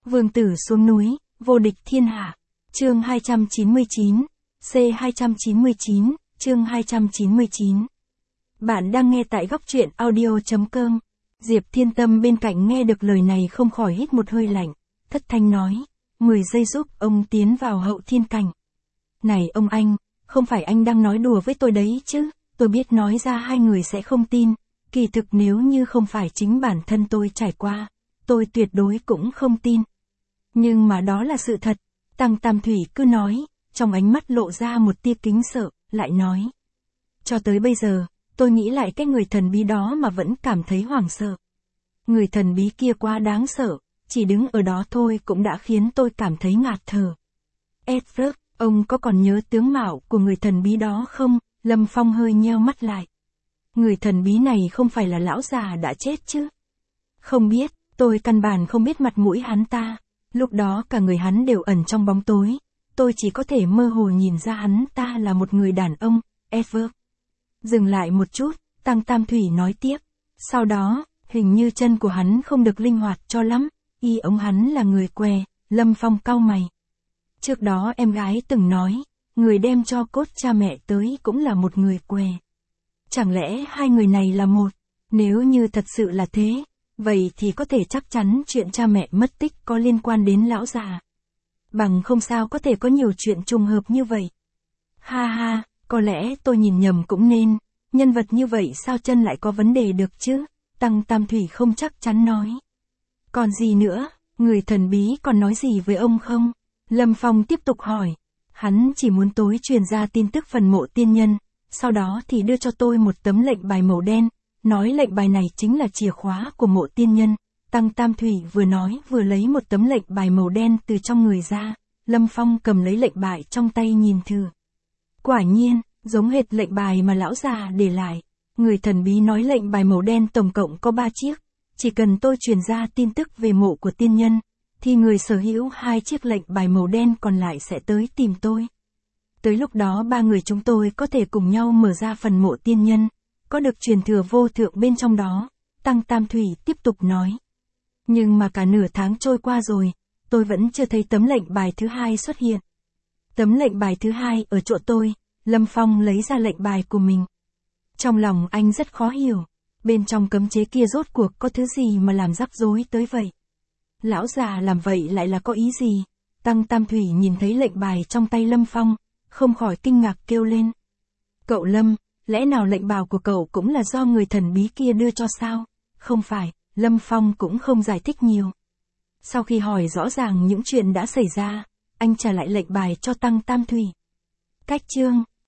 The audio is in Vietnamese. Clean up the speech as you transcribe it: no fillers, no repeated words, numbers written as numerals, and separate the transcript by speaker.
Speaker 1: Vương tử xuống núi, vô địch thiên hạ. Chương 299, C299, chương 299. Bạn đang nghe tại góc truyện audio.com. Diệp Thiên Tâm bên cạnh nghe được lời này không khỏi hít một hơi lạnh, thất thanh nói, 10 giây giúp ông tiến vào hậu thiên cảnh. Này ông anh, không phải anh đang nói đùa với tôi đấy chứ, tôi biết nói ra hai người sẽ không tin, kỳ thực nếu như không phải chính bản thân tôi trải qua, tôi tuyệt đối cũng không tin. Nhưng mà đó là sự thật, Tăng Tam Thủy cứ nói, trong ánh mắt lộ ra một tia kính sợ, lại nói. Cho tới bây giờ, tôi nghĩ lại cái người thần bí đó mà vẫn cảm thấy hoảng sợ. Người thần bí kia quá đáng sợ, chỉ đứng ở đó thôi cũng đã khiến tôi cảm thấy ngạt thở. Edward, ông có còn nhớ tướng mạo của người thần bí đó không? Lâm Phong hơi nheo mắt lại. Người thần bí này không phải là lão già đã chết chứ? Không biết, tôi căn bản không biết mặt mũi hắn ta. Lúc đó cả người hắn đều ẩn trong bóng tối. Tôi chỉ có thể mơ hồ nhìn ra hắn ta là một người đàn ông, Edward. Dừng lại một chút, Tăng Tam Thủy nói tiếp. Sau đó, hình như chân của hắn không được linh hoạt cho lắm, ông hắn là người què, Lâm Phong cau mày. Trước đó em gái từng nói, người đem cho cốt cha mẹ tới cũng là một người què. Chẳng lẽ hai người này là một? Nếu như thật sự là thế, vậy thì có thể chắc chắn chuyện cha mẹ mất tích có liên quan đến lão già. Bằng không sao có thể có nhiều chuyện trùng hợp như vậy. Ha ha, có lẽ tôi nhìn nhầm cũng nên, nhân vật như vậy sao chân lại có vấn đề được chứ? Tăng Tam Thủy không chắc chắn nói. Còn gì nữa, người thần bí còn nói gì với ông không? Lâm Phong tiếp tục hỏi. Hắn chỉ muốn tối truyền ra tin tức phần mộ tiên nhân, sau đó thì đưa cho tôi một tấm lệnh bài màu đen, nói lệnh bài này chính là chìa khóa của mộ tiên nhân. Tăng Tam Thủy vừa nói vừa lấy một tấm lệnh bài màu đen từ trong người ra. Lâm Phong cầm lấy lệnh bài trong tay nhìn thử. Quả nhiên, giống hệt lệnh bài mà lão già để lại. Người thần bí nói lệnh bài màu đen tổng cộng có 3 chiếc. Chỉ cần tôi truyền ra tin tức về mộ của tiên nhân, thì người sở hữu 2 chiếc lệnh bài màu đen còn lại sẽ tới tìm tôi. Tới lúc đó 3 người chúng tôi có thể cùng nhau mở ra phần mộ tiên nhân, có được truyền thừa vô thượng bên trong đó. Tăng Tam Thủy tiếp tục nói. Nhưng mà cả nửa tháng trôi qua rồi, tôi vẫn chưa thấy tấm lệnh bài thứ 2 xuất hiện. Tấm lệnh bài thứ 2 ở chỗ tôi. Lâm Phong lấy ra lệnh bài của mình. Trong lòng anh rất khó hiểu, bên trong cấm chế kia rốt cuộc có thứ gì mà làm rắc rối tới vậy? Lão già làm vậy lại là có ý gì? Tăng Tam Thủy nhìn thấy lệnh bài trong tay Lâm Phong, không khỏi kinh ngạc kêu lên. Cậu Lâm, lẽ nào lệnh bài của cậu cũng là do người thần bí kia đưa cho sao? Không phải, Lâm Phong cũng không giải thích nhiều. Sau khi hỏi rõ ràng những chuyện đã xảy ra, anh trả lại lệnh bài cho Tăng Tam Thủy. Cách chương